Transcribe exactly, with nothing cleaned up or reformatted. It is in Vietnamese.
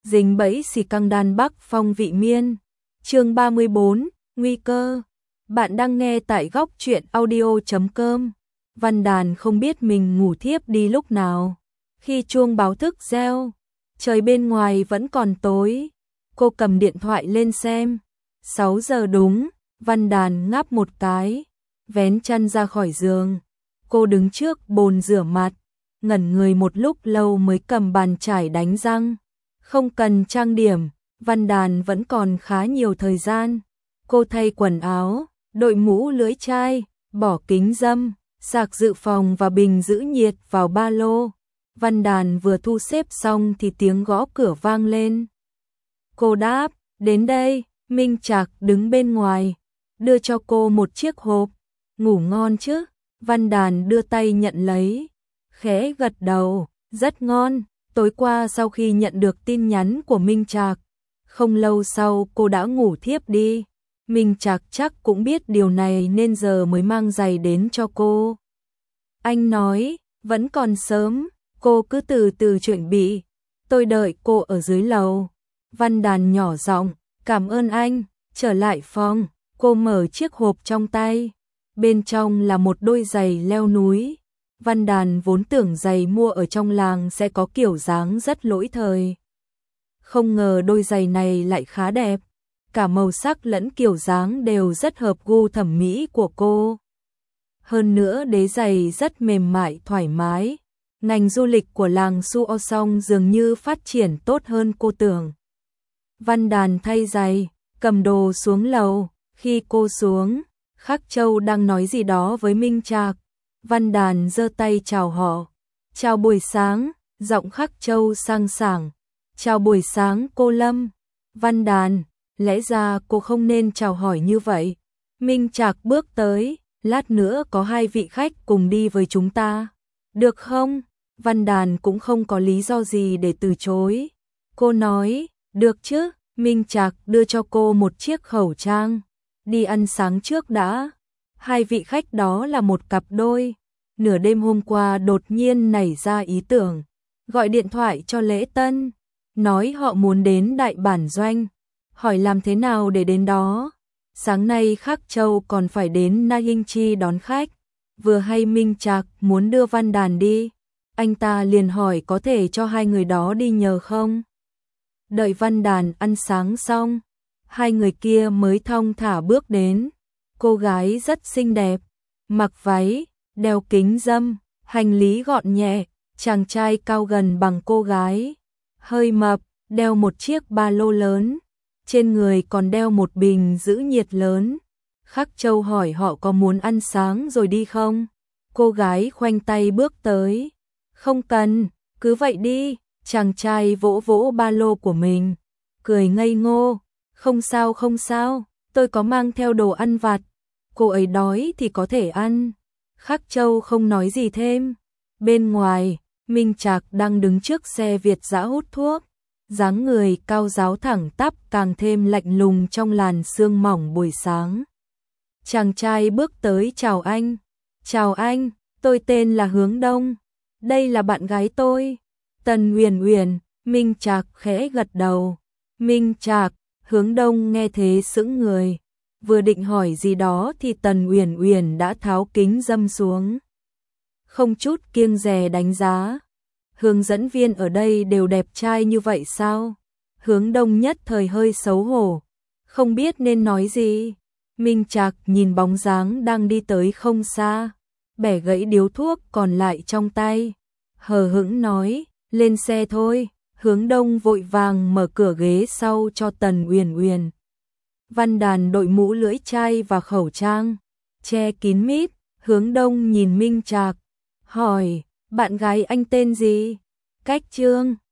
dính bẫy xì căng đan Bắc Phong vị miên. Chương ba mươi bốn, nguy cơ. Bạn đang nghe tại góc truyện audio chấm com. Văn Đàn không biết mình ngủ thiếp đi lúc nào. Khi chuông báo thức reo, trời bên ngoài vẫn còn tối. Cô cầm điện thoại lên xem. sáu giờ đúng, Văn Đàn ngáp một cái, vén chăn ra khỏi giường. Cô đứng trước bồn rửa mặt, ngẩn người một lúc lâu mới cầm bàn chải đánh răng. Không cần trang điểm, Văn Đàn vẫn còn khá nhiều thời gian. Cô thay quần áo, đội mũ lưỡi chai, bỏ kính râm, sạc dự phòng và bình giữ nhiệt vào ba lô. Văn Đàn vừa thu xếp xong thì tiếng gõ cửa vang lên. Cô đáp, đến đây. Minh Trạc đứng bên ngoài, đưa cho cô một chiếc hộp. Ngủ ngon chứ? Văn Đàn đưa tay nhận lấy, khẽ gật đầu, rất ngon. Tối qua sau khi nhận được tin nhắn của Minh Trạc, không lâu sau cô đã ngủ thiếp đi. Minh Trạc chắc cũng biết điều này nên giờ mới mang giày đến cho cô. Anh nói, vẫn còn sớm, cô cứ từ từ chuẩn bị, tôi đợi cô ở dưới lầu. Văn Đàn nhỏ giọng, cảm ơn anh. Trở lại phòng, cô mở chiếc hộp trong tay. Bên trong là một đôi giày leo núi. Văn Đàn vốn tưởng giày mua ở trong làng sẽ có kiểu dáng rất lỗi thời. Không ngờ đôi giày này lại khá đẹp. Cả màu sắc lẫn kiểu dáng đều rất hợp gu thẩm mỹ của cô. Hơn nữa đế giày rất mềm mại thoải mái. Ngành du lịch của làng Suosong dường như phát triển tốt hơn cô tưởng. Văn Đàn thay giày, cầm đồ xuống lầu. Khi cô xuống, Khắc Châu đang nói gì đó với Minh Trạc. Văn Đàn giơ tay chào họ. Chào buổi sáng, giọng Khắc Châu sang sảng. Chào buổi sáng cô Lâm. Văn Đàn, lẽ ra cô không nên chào hỏi như vậy. Minh Trạc bước tới, lát nữa có hai vị khách cùng đi với chúng ta. Được không? Văn Đàn cũng không có lý do gì để từ chối. Cô nói, được chứ. Minh Trạc đưa cho cô một chiếc khẩu trang. Đi ăn sáng trước đã. Hai vị khách đó là một cặp đôi. Nửa đêm hôm qua đột nhiên nảy ra ý tưởng. Gọi điện thoại cho Lễ Tân. Nói họ muốn đến Đại Bản Doanh. Hỏi làm thế nào để đến đó. Sáng nay Khắc Châu còn phải đến Na Hinh Chi đón khách. Vừa hay Minh Trạc muốn đưa Văn Đàn đi. Anh ta liền hỏi có thể cho hai người đó đi nhờ không. Đợi Văn Đàn ăn sáng xong, hai người kia mới thong thả bước đến. Cô gái rất xinh đẹp, mặc váy, đeo kính râm, hành lý gọn nhẹ. Chàng trai cao gần bằng cô gái, hơi mập, đeo một chiếc ba lô lớn, trên người còn đeo một bình giữ nhiệt lớn. Khắc Châu hỏi họ có muốn ăn sáng rồi đi không? Cô gái khoanh tay bước tới. Không cần, cứ vậy đi. Chàng trai vỗ vỗ ba lô của mình, cười ngây ngô. Không sao không sao, tôi có mang theo đồ ăn vặt. Cô ấy đói thì có thể ăn. Khắc Châu không nói gì thêm. Bên ngoài, Minh Trạc đang đứng trước xe Việt dã hút thuốc. Dáng người cao ráo thẳng tắp càng thêm lạnh lùng trong làn sương mỏng buổi sáng. Chàng trai bước tới chào anh. Chào anh, tôi tên là Hướng Đông. Đây là bạn gái tôi. Tần Uyển Uyển. Minh Trạc khẽ gật đầu. Minh Trạc, Hướng Đông nghe thế sững người. Vừa định hỏi gì đó thì Tần Uyển Uyển đã tháo kính râm xuống. Không chút kiêng dè đánh giá. Hướng dẫn viên ở đây đều đẹp trai như vậy sao? Hướng Đông nhất thời hơi xấu hổ, không biết nên nói gì. Minh Trạc nhìn bóng dáng đang đi tới không xa, bẻ gãy điếu thuốc còn lại trong tay, hờ hững nói, lên xe thôi. Hướng Đông vội vàng mở cửa ghế sau cho Tần Uyển Uyển. Văn Đàn đội mũ lưỡi chai và khẩu trang, che kín mít. Hướng Đông nhìn Minh Trạc, hỏi, bạn gái anh tên gì? Cách Trương.